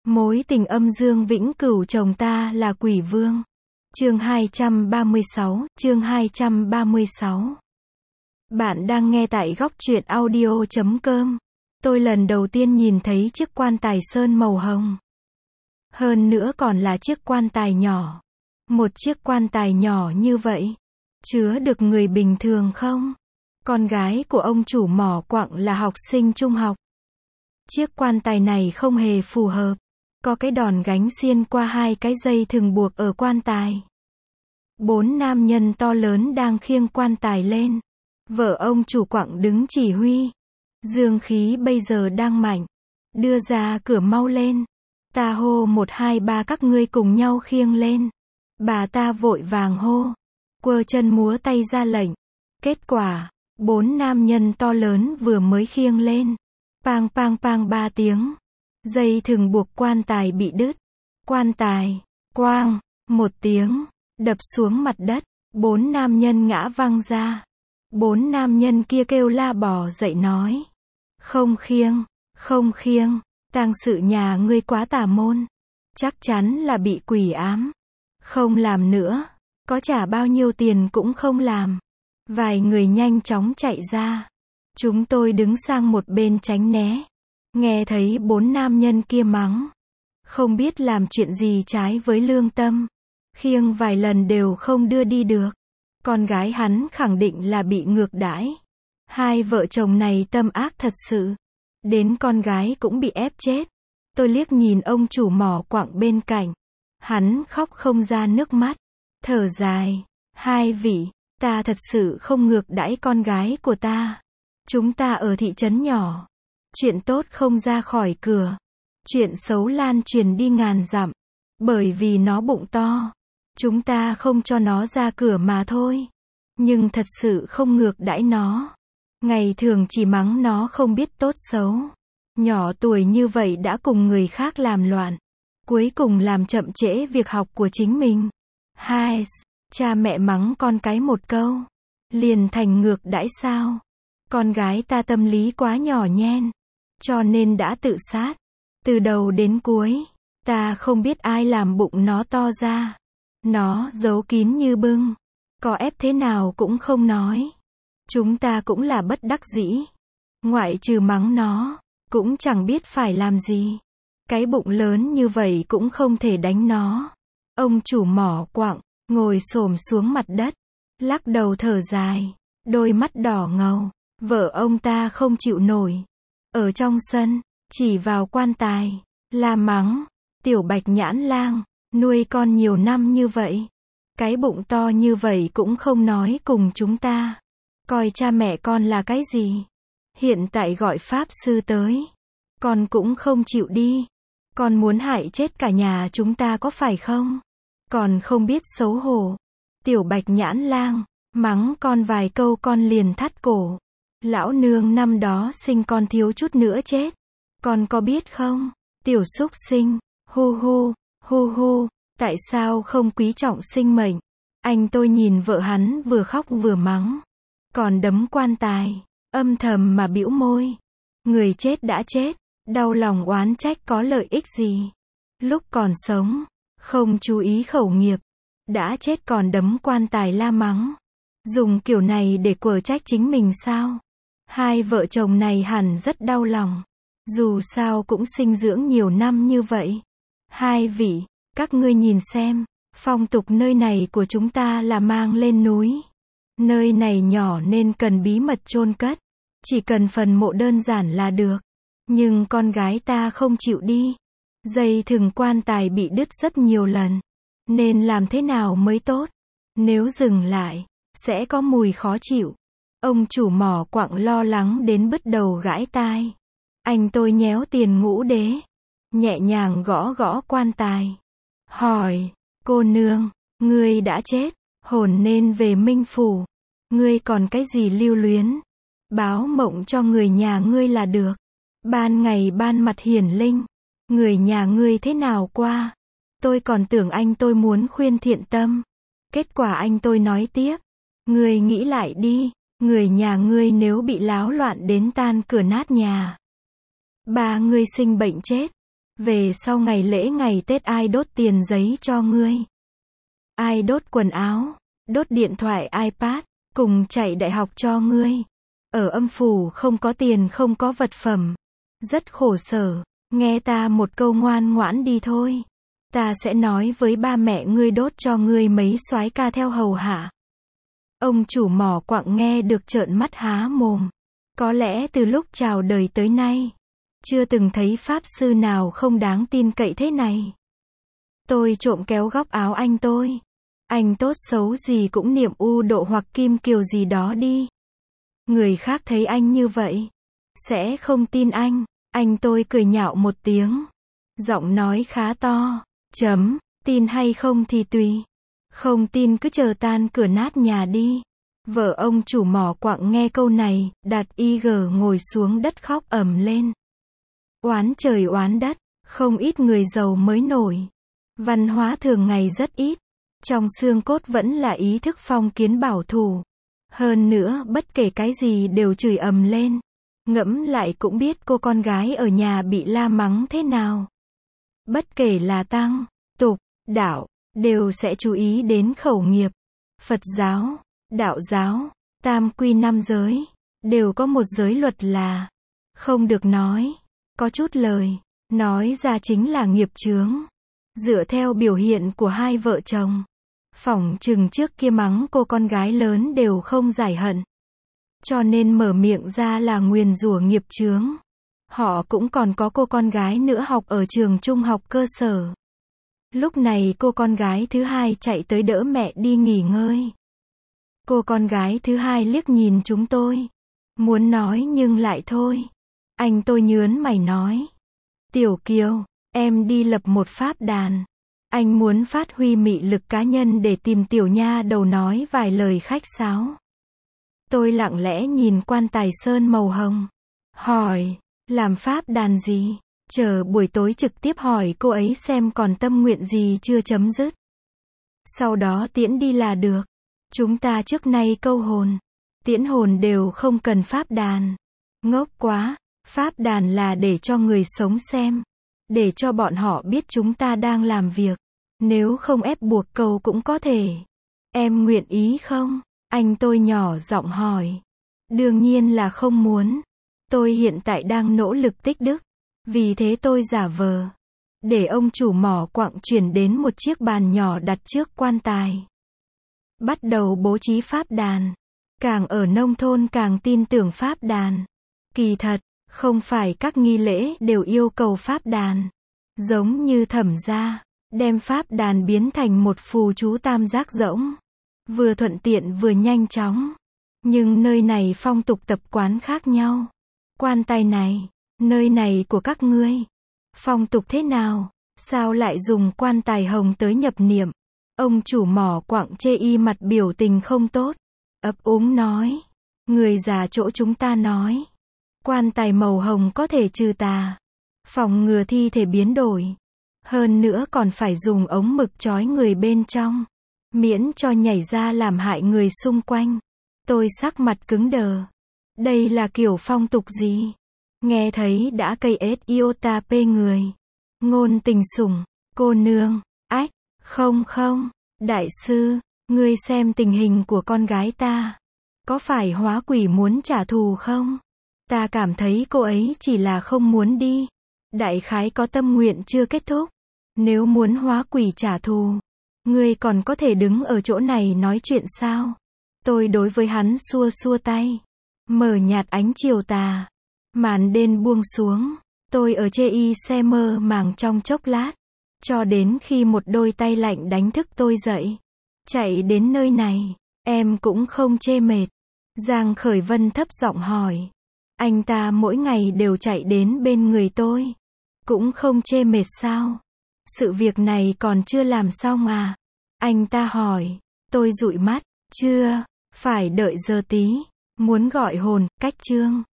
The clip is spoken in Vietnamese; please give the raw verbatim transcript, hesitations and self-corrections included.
Mối tình âm dương vĩnh cửu chồng ta là quỷ vương. Chương hai trăm ba mươi sáu, chương hai trăm ba mươi sáu. Bạn đang nghe tại góc truyện audio chấm com. Tôi lần đầu tiên nhìn thấy chiếc quan tài sơn màu hồng. Hơn nữa còn là chiếc quan tài nhỏ. Một chiếc quan tài nhỏ như vậy, chứa được người bình thường không? Con gái của ông chủ mỏ quặng là học sinh trung học. Chiếc quan tài này không hề phù hợp. Có cái đòn gánh xiên qua hai cái dây thừng buộc ở quan tài. Bốn nam nhân to lớn đang khiêng quan tài lên. Vợ ông chủ quặng đứng chỉ huy. Dương khí bây giờ đang mạnh. Đưa ra cửa mau lên. Ta hô một hai ba các ngươi cùng nhau khiêng lên. Bà ta vội vàng hô. Quơ chân múa tay ra lệnh. Kết quả, bốn nam nhân to lớn vừa mới khiêng lên. Pang pang pang ba tiếng. Dây thừng buộc quan tài bị đứt. Quan tài, quang, một tiếng, đập xuống mặt đất. Bốn nam nhân ngã văng ra. Bốn nam nhân kia kêu la bò dậy nói. Không khiêng, không khiêng, tang sự nhà ngươi quá tà môn. Chắc chắn là bị quỷ ám. Không làm nữa, có trả bao nhiêu tiền cũng không làm. Vài người nhanh chóng chạy ra. Chúng tôi đứng sang một bên tránh né. Nghe thấy bốn nam nhân kia mắng. Không biết làm chuyện gì trái với lương tâm. Khiêng vài lần đều không đưa đi được. Con gái hắn khẳng định là bị ngược đãi. Hai vợ chồng này tâm ác thật sự. Đến con gái cũng bị ép chết. Tôi liếc nhìn ông chủ mỏ quặng bên cạnh. Hắn khóc không ra nước mắt. Thở dài. Hai vị, ta thật sự không ngược đãi con gái của ta. Chúng ta ở thị trấn nhỏ. Chuyện tốt không ra khỏi cửa. Chuyện xấu lan truyền đi ngàn dặm. Bởi vì nó bụng to. Chúng ta không cho nó ra cửa mà thôi. Nhưng thật sự không ngược đãi nó. Ngày thường chỉ mắng nó không biết tốt xấu. Nhỏ tuổi như vậy đã cùng người khác làm loạn. Cuối cùng làm chậm trễ việc học của chính mình. Hai, cha mẹ mắng con cái một câu. Liền thành ngược đãi sao? Con gái ta tâm lý quá nhỏ nhen. Cho nên đã tự sát. Từ đầu đến cuối, ta không biết ai làm bụng nó to ra. Nó giấu kín như bưng. Có ép thế nào cũng không nói. Chúng ta cũng là bất đắc dĩ. Ngoại trừ mắng nó, cũng chẳng biết phải làm gì. Cái bụng lớn như vậy cũng không thể đánh nó. Ông chủ mỏ quặng, ngồi xổm xuống mặt đất. Lắc đầu thở dài. Đôi mắt đỏ ngầu. Vợ ông ta không chịu nổi. Ở trong sân, chỉ vào quan tài, la mắng. Tiểu bạch nhãn lang, nuôi con nhiều năm như vậy. Cái bụng to như vậy cũng không nói cùng chúng ta. Coi cha mẹ con là cái gì? Hiện tại gọi pháp sư tới. Con cũng không chịu đi. Con muốn hại chết cả nhà chúng ta có phải không? Còn không biết xấu hổ. Tiểu bạch nhãn lang, mắng con vài câu con liền thắt cổ. Lão nương năm đó sinh con thiếu chút nữa chết. Con có biết không? Tiểu súc sinh, hu hu, hu hu, tại sao không quý trọng sinh mệnh? Anh tôi nhìn vợ hắn vừa khóc vừa mắng. Còn đấm quan tài, âm thầm mà bĩu môi. Người chết đã chết, đau lòng oán trách có lợi ích gì? Lúc còn sống, không chú ý khẩu nghiệp. Đã chết còn đấm quan tài la mắng. Dùng kiểu này để quở trách chính mình sao? Hai vợ chồng này hẳn rất đau lòng. Dù sao cũng sinh dưỡng nhiều năm như vậy. Hai vị, các ngươi nhìn xem, phong tục nơi này của chúng ta là mang lên núi. Nơi này nhỏ nên cần bí mật chôn cất. Chỉ cần phần mộ đơn giản là được. Nhưng con gái ta không chịu đi. Dây thừng quan tài bị đứt rất nhiều lần. Nên làm thế nào mới tốt? Nếu dừng lại, sẽ có mùi khó chịu. Ông chủ mỏ quặng lo lắng đến bứt đầu gãi tai. Anh tôi nhéo tiền ngũ đế. Nhẹ nhàng gõ gõ quan tài. Hỏi, cô nương, ngươi đã chết, hồn nên về Minh Phủ. Ngươi còn cái gì lưu luyến? Báo mộng cho người nhà ngươi là được. Ban ngày ban mặt hiển linh. Người nhà ngươi thế nào qua? Tôi còn tưởng anh tôi muốn khuyên thiện tâm. Kết quả anh tôi nói tiếp. Ngươi nghĩ lại đi. Người nhà ngươi nếu bị láo loạn đến tan cửa nát nhà. Ba ngươi sinh bệnh chết. Về sau ngày lễ ngày Tết ai đốt tiền giấy cho ngươi? Ai đốt quần áo, đốt điện thoại iPad, cùng chạy đại học cho ngươi? Ở âm phủ không có tiền không có vật phẩm. Rất khổ sở, nghe ta một câu ngoan ngoãn đi thôi. Ta sẽ nói với ba mẹ ngươi đốt cho ngươi mấy soái ca theo hầu hạ. Ông chủ mỏ quặng nghe được trợn mắt há mồm. Có lẽ từ lúc chào đời tới nay, chưa từng thấy pháp sư nào không đáng tin cậy thế này. Tôi trộm kéo góc áo anh tôi. Anh tốt xấu gì cũng niệm U Độ hoặc Kim Kiều gì đó đi. Người khác thấy anh như vậy, sẽ không tin anh. Anh tôi cười nhạo một tiếng. Giọng nói khá to. Chấm, tin hay không thì tùy. Không tin cứ chờ tan cửa nát nhà đi. Vợ ông chủ mỏ quặng nghe câu này, đặt y gờ ngồi xuống đất khóc ầm lên. Oán trời oán đất, không ít người giàu mới nổi. Văn hóa thường ngày rất ít. Trong xương cốt vẫn là ý thức phong kiến bảo thủ. Hơn nữa bất kể cái gì đều chửi ầm lên. Ngẫm lại cũng biết cô con gái ở nhà bị la mắng thế nào. Bất kể là tăng, tục, đạo, đều sẽ chú ý đến khẩu nghiệp. Phật giáo, đạo giáo, tam quy năm giới, đều có một giới luật là không được nói, có chút lời, nói ra chính là nghiệp chướng. Dựa theo biểu hiện của hai vợ chồng, phỏng chừng trước kia mắng cô con gái lớn đều không giải hận. Cho nên mở miệng ra là nguyền rủa nghiệp chướng. Họ cũng còn có cô con gái nữa học ở trường trung học cơ sở. Lúc này cô con gái thứ hai chạy tới đỡ mẹ đi nghỉ ngơi. Cô con gái thứ hai liếc nhìn chúng tôi. Muốn nói nhưng lại thôi. Anh tôi nhớn mày nói. Tiểu Kiều, em đi lập một pháp đàn. Anh muốn phát huy mị lực cá nhân để tìm tiểu nha đầu nói vài lời khách sáo. Tôi lặng lẽ nhìn quan tài sơn màu hồng. Hỏi, làm pháp đàn gì? Chờ buổi tối trực tiếp hỏi cô ấy xem còn tâm nguyện gì chưa chấm dứt. Sau đó tiễn đi là được. Chúng ta trước nay câu hồn, tiễn hồn đều không cần pháp đàn. Ngốc quá, pháp đàn là để cho người sống xem. Để cho bọn họ biết chúng ta đang làm việc. Nếu không ép buộc câu cũng có thể. Em nguyện ý không? Anh tôi nhỏ giọng hỏi. Đương nhiên là không muốn. Tôi hiện tại đang nỗ lực tích đức. Vì thế tôi giả vờ. Để ông chủ mỏ quặng chuyển đến một chiếc bàn nhỏ đặt trước quan tài. Bắt đầu bố trí pháp đàn. Càng ở nông thôn càng tin tưởng pháp đàn. Kỳ thật, không phải các nghi lễ đều yêu cầu pháp đàn. Giống như Thẩm gia, đem pháp đàn biến thành một phù chú tam giác rỗng. Vừa thuận tiện vừa nhanh chóng. Nhưng nơi này phong tục tập quán khác nhau. Quan tài này, nơi này của các ngươi. Phong tục thế nào? Sao lại dùng quan tài hồng tới nhập niệm? Ông chủ mỏ quặng chê y mặt biểu tình không tốt. Ấp úng nói. Người già chỗ chúng ta nói. Quan tài màu hồng có thể trừ tà. Phòng ngừa thi thể biến đổi. Hơn nữa còn phải dùng ống mực trói người bên trong. Miễn cho nhảy ra làm hại người xung quanh. Tôi sắc mặt cứng đờ. Đây là kiểu phong tục gì? Nghe thấy đã cây ết iota pê người. Ngôn tình sủng, cô nương, ách, không không, đại sư, ngươi xem tình hình của con gái ta. Có phải hóa quỷ muốn trả thù không? Ta cảm thấy cô ấy chỉ là không muốn đi. Đại khái có tâm nguyện chưa kết thúc. Nếu muốn hóa quỷ trả thù, ngươi còn có thể đứng ở chỗ này nói chuyện sao? Tôi đối với hắn xua xua tay. Mở nhạt ánh chiều tà. Màn đêm buông xuống. Tôi ở chê y xe mơ màng trong chốc lát. Cho đến khi một đôi tay lạnh đánh thức tôi dậy. Chạy đến nơi này, em cũng không chê mệt. Giang Khởi Vân thấp giọng hỏi. Anh ta mỗi ngày đều chạy đến bên người tôi. Cũng không chê mệt sao? Sự việc này còn chưa làm xong à? Anh ta hỏi. Tôi dụi mắt. Chưa, phải đợi giờ tí. Muốn gọi hồn, cách chương.